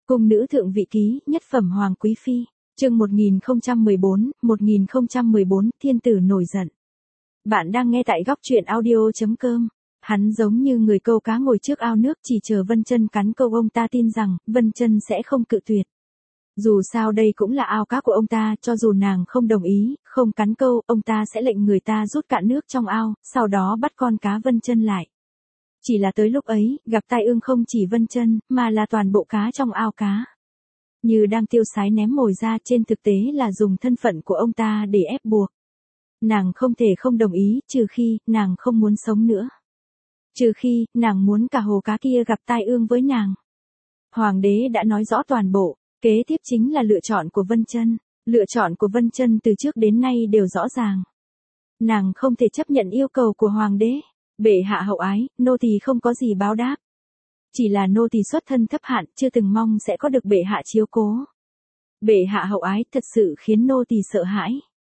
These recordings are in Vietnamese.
Cung nữ thượng vị ký, nhất phẩm hoàng quý phi, chương 1014, thiên tử nổi giận. Bạn đang nghe tại góc truyện audio.com. Hắn giống như người câu cá ngồi trước ao nước chỉ chờ Vân Chân cắn câu, ông ta tin rằng Vân Chân sẽ không cự tuyệt. Dù sao đây cũng là ao cá của ông ta, cho dù nàng không đồng ý, không cắn câu, ông ta sẽ lệnh người ta rút cạn nước trong ao, sau đó bắt con cá Vân Chân lại. Chỉ là tới lúc ấy, gặp tai ương không chỉ Vân Chân, mà là toàn bộ cá trong ao cá. Như đang tiêu sái ném mồi ra, trên thực tế là dùng thân phận của ông ta để ép buộc. Nàng không thể không đồng ý, trừ khi, nàng không muốn sống nữa. Trừ khi, nàng muốn cả hồ cá kia gặp tai ương với nàng. Hoàng đế đã nói rõ toàn bộ, kế tiếp chính là lựa chọn của Vân Chân. Lựa chọn của Vân Chân từ trước đến nay đều rõ ràng. Nàng không thể chấp nhận yêu cầu của hoàng đế. Bệ hạ hậu ái, nô tỳ không có gì báo đáp. Chỉ là nô tỳ xuất thân thấp hạn, chưa từng mong sẽ có được bệ hạ chiếu cố. Bệ hạ hậu ái thật sự khiến nô tỳ sợ hãi.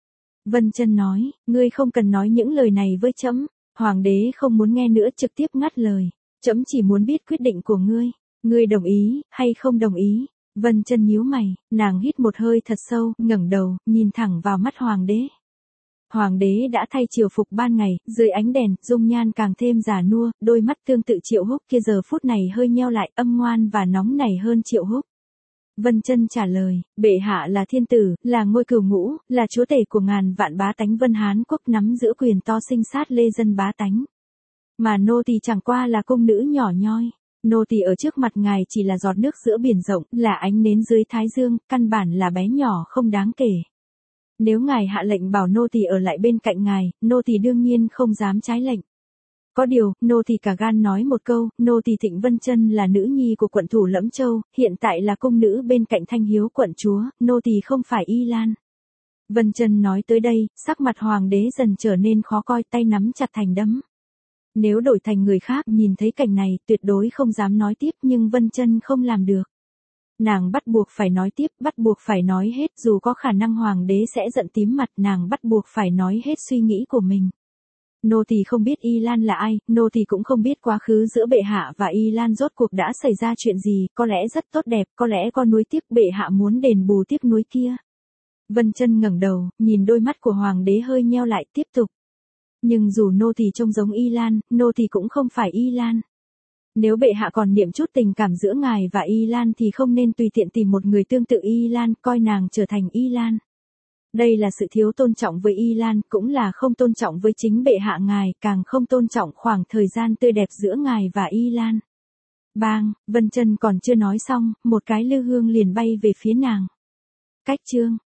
Vân Chân nói, ngươi không cần nói những lời này với trẫm. Hoàng đế không muốn nghe nữa, trực tiếp ngắt lời. Trẫm chỉ muốn biết quyết định của ngươi. Ngươi đồng ý, hay không đồng ý? Vân Chân nhíu mày, nàng hít một hơi thật sâu, ngẩng đầu, nhìn thẳng vào mắt hoàng đế. Hoàng đế đã thay triều phục ban ngày, dưới ánh đèn, dung nhan càng thêm già nua, đôi mắt tương tự Triệu Húc kia giờ phút này hơi nheo lại, âm ngoan và nóng nảy hơn Triệu Húc. Vân Chân trả lời, bệ hạ là thiên tử, là ngôi cửu ngũ, là chúa tể của ngàn vạn bá tánh Vân Hán quốc, nắm giữ quyền to sinh sát lê dân bá tánh. Mà nô tỳ chẳng qua là cung nữ nhỏ nhoi. Nô tỳ ở trước mặt ngài chỉ là giọt nước giữa biển rộng, là ánh nến dưới thái dương, căn bản là bé nhỏ không đáng kể. Nếu ngài hạ lệnh bảo nô tỳ ở lại bên cạnh ngài, nô tỳ đương nhiên không dám trái lệnh. Có điều, nô tỳ cả gan nói một câu, nô tỳ Thịnh Vân Chân là nữ nhi của quận thủ Lẫm Châu, hiện tại là cung nữ bên cạnh Thanh Hiếu quận chúa, nô tỳ không phải Y Lan. Vân Chân nói tới đây, sắc mặt hoàng đế dần trở nên khó coi, tay nắm chặt thành đấm. Nếu đổi thành người khác nhìn thấy cảnh này, tuyệt đối không dám nói tiếp, nhưng Vân Chân không làm được. Nàng bắt buộc phải nói tiếp, bắt buộc phải nói hết, dù có khả năng hoàng đế sẽ giận tím mặt, nàng bắt buộc phải nói hết suy nghĩ của mình. Nô tỳ không biết Y Lan là ai, nô tỳ cũng không biết quá khứ giữa bệ hạ và Y Lan rốt cuộc đã xảy ra chuyện gì, có lẽ rất tốt đẹp, có lẽ có nuối tiếc, bệ hạ muốn đền bù tiếc nuối kia. Vân Chân ngẩng đầu, nhìn đôi mắt của hoàng đế hơi nheo lại, tiếp tục. Nhưng dù nô tỳ trông giống Y Lan, nô tỳ cũng không phải Y Lan. Nếu bệ hạ còn niệm chút tình cảm giữa ngài và Y Lan thì không nên tùy tiện tìm một người tương tự Y Lan, coi nàng trở thành Y Lan. Đây là sự thiếu tôn trọng với Y Lan, cũng là không tôn trọng với chính bệ hạ ngài, càng không tôn trọng khoảng thời gian tươi đẹp giữa ngài và Y Lan. Bang, Vân Chân còn chưa nói xong, một cái lư hương liền bay về phía nàng. Cách chương